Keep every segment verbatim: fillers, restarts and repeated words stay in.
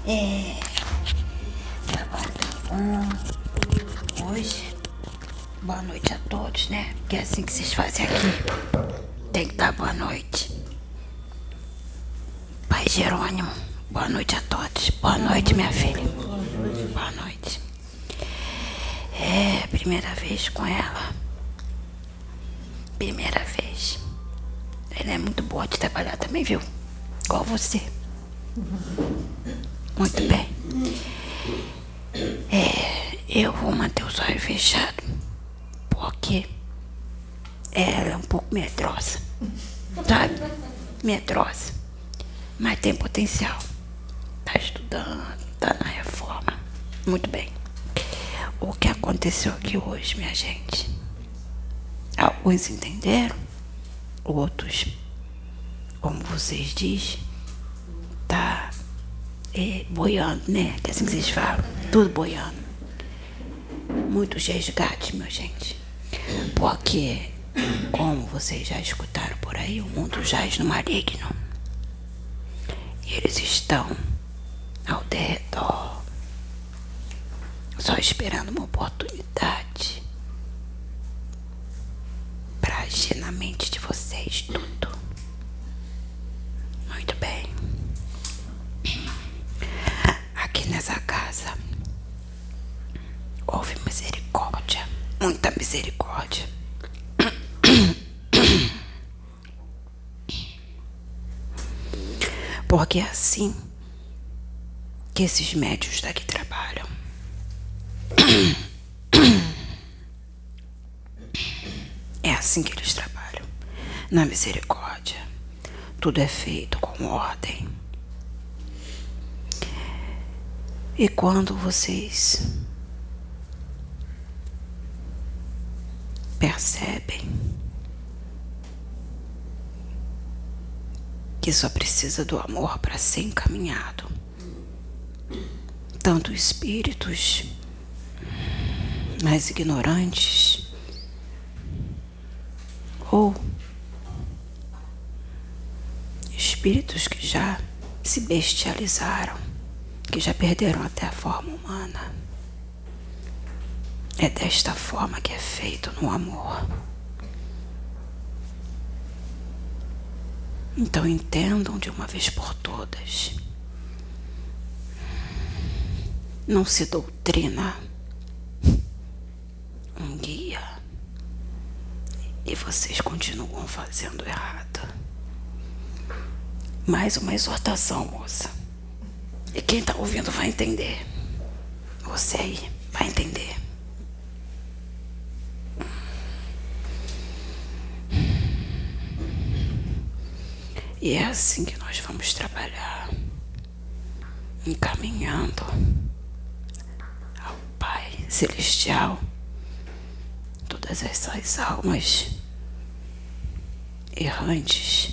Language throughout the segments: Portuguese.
É. Agora tá bom. Hoje, boa noite a todos, né? Porque é assim que vocês fazem aqui. Tem que dar boa noite. Pai Jerônimo, boa noite a todos. Boa noite, minha filha. Boa noite. É, primeira vez com ela. Primeira vez. Ela é muito boa de trabalhar também, viu? Igual você. Muito bem. É, eu vou manter os olhos fechados, porque ela é um pouco medrosa, sabe? Medrosa, mas tem potencial. Tá estudando, tá na reforma. Muito bem. O que aconteceu aqui hoje, minha gente? Alguns entenderam, outros, como vocês dizem, tá é, boiando, né? Que é assim que vocês falam, tudo boiando. Muitos resgates, minha gente. Porque, como vocês já escutaram por aí, o mundo jaz no maligno. E eles estão ao derredor, só esperando uma oportunidade para agir na mente de vocês tudo. Muito bem. Aqui nessa casa houve misericórdia, muita misericórdia. Porque é assim que esses médios daqui trabalham. É assim que eles trabalham, na misericórdia. Tudo é feito com ordem. E quando vocês percebem que só precisa do amor para ser encaminhado, tanto espíritos mais ignorantes ou espíritos que já se bestializaram, que já perderam até a forma humana. É desta forma que é feito no amor. Então entendam de uma vez por todas. Não se doutrina um guia e vocês continuam fazendo errado. Mais uma exortação, moça. E quem tá ouvindo vai entender. Você aí vai entender. E é assim que nós vamos trabalhar, encaminhando ao Pai Celestial todas essas almas errantes.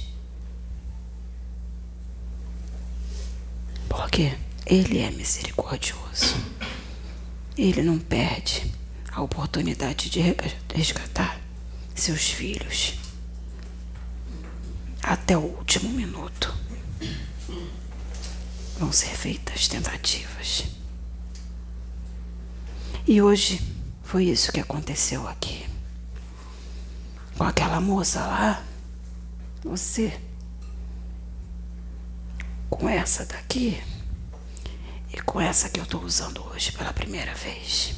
Porque Ele é misericordioso. Ele não perde a oportunidade de resgatar seus filhos até o último minuto. Vão ser feitas tentativas. E hoje foi isso que aconteceu aqui. Com aquela moça lá, você, com essa daqui e com essa que eu estou usando hoje pela primeira vez.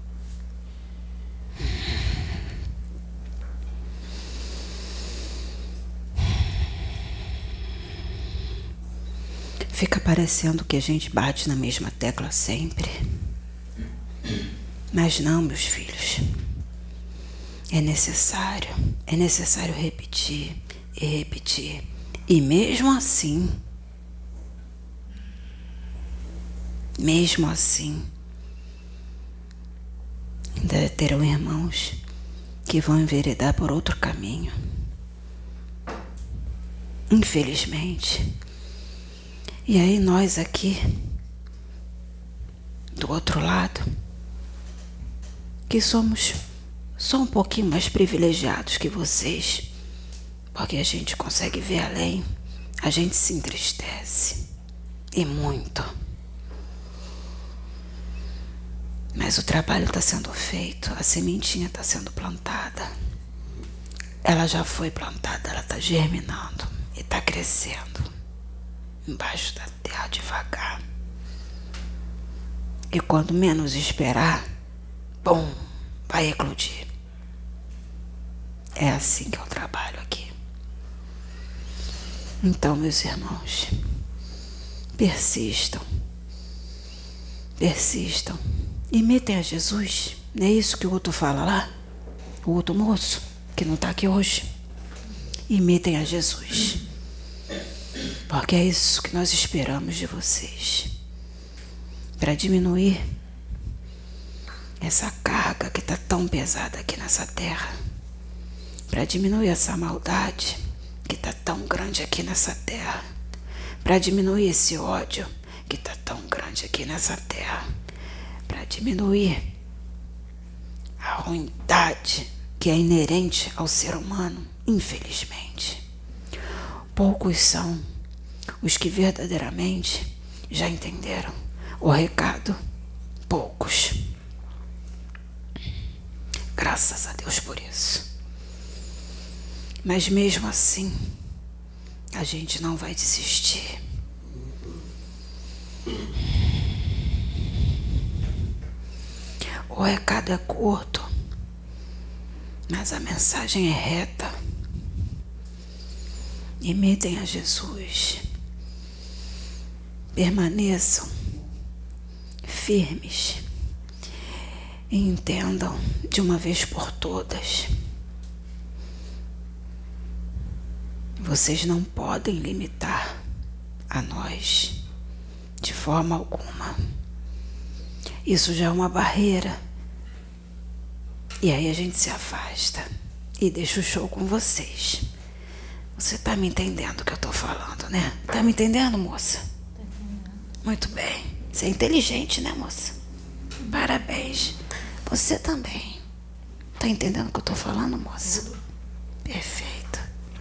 Fica parecendo que a gente bate na mesma tecla sempre. Mas não, meus filhos. É necessário, é necessário repetir e repetir. E mesmo assim, mesmo assim, ainda terão irmãos que vão enveredar por outro caminho. Infelizmente. E aí nós aqui, do outro lado, que somos só um pouquinho mais privilegiados que vocês, porque a gente consegue ver além, a gente se entristece, e muito. Mas o trabalho está sendo feito, a sementinha está sendo plantada. Ela já foi plantada, ela está germinando e está crescendo embaixo da terra devagar. E quando menos esperar, bom, vai eclodir. É assim que eu trabalho aqui. Então, meus irmãos, persistam, persistam, imitem a Jesus. Não é isso que o outro fala lá? O outro moço, que não está aqui hoje. Imitem a Jesus, porque é isso que nós esperamos de vocês, para diminuir essa carga que está tão pesada aqui nessa terra, para diminuir essa maldade que está tão grande aqui nessa terra, para diminuir esse ódio que está tão grande aqui nessa terra, para diminuir a ruindade que é inerente ao ser humano, infelizmente. Poucos são os que verdadeiramente já entenderam o recado, poucos. Graças a Deus por isso. Mas mesmo assim, a gente não vai desistir. O recado é curto, mas a mensagem é reta. Imitem a Jesus. Permaneçam firmes e entendam de uma vez por todas. Vocês não podem limitar a nós de forma alguma. Isso já é uma barreira. E aí a gente se afasta e deixa o show com vocês. Você tá me entendendo o que eu tô falando, né? Tá me entendendo, moça? Muito bem. Você é inteligente, né, moça? Parabéns. Você também. Tá entendendo o que eu tô falando, moça? Perfeito.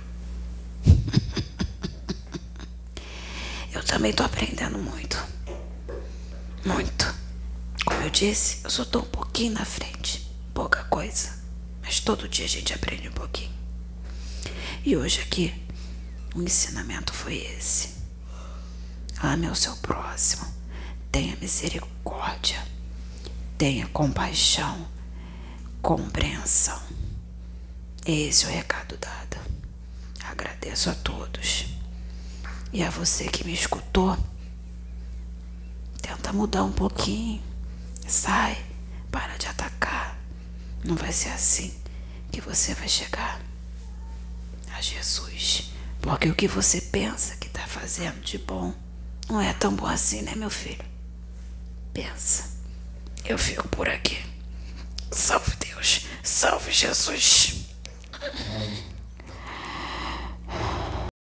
Eu também tô aprendendo muito. Muito. Como eu disse, eu só tô um pouquinho na frente. Pouca coisa. Mas todo dia a gente aprende um pouquinho. E hoje aqui, o ensinamento foi esse. Ame ao seu próximo. Tenha misericórdia. Tenha compaixão. Compreensão. Esse é o recado dado. Agradeço a todos. E a você que me escutou, tenta mudar um pouquinho. Sai. Para de atacar. Não vai ser assim que você vai chegar a Jesus. Porque o que você pensa que está fazendo de bom não é tão bom assim, né, meu filho? Pensa. Eu fico por aqui. Salve Deus. Salve Jesus.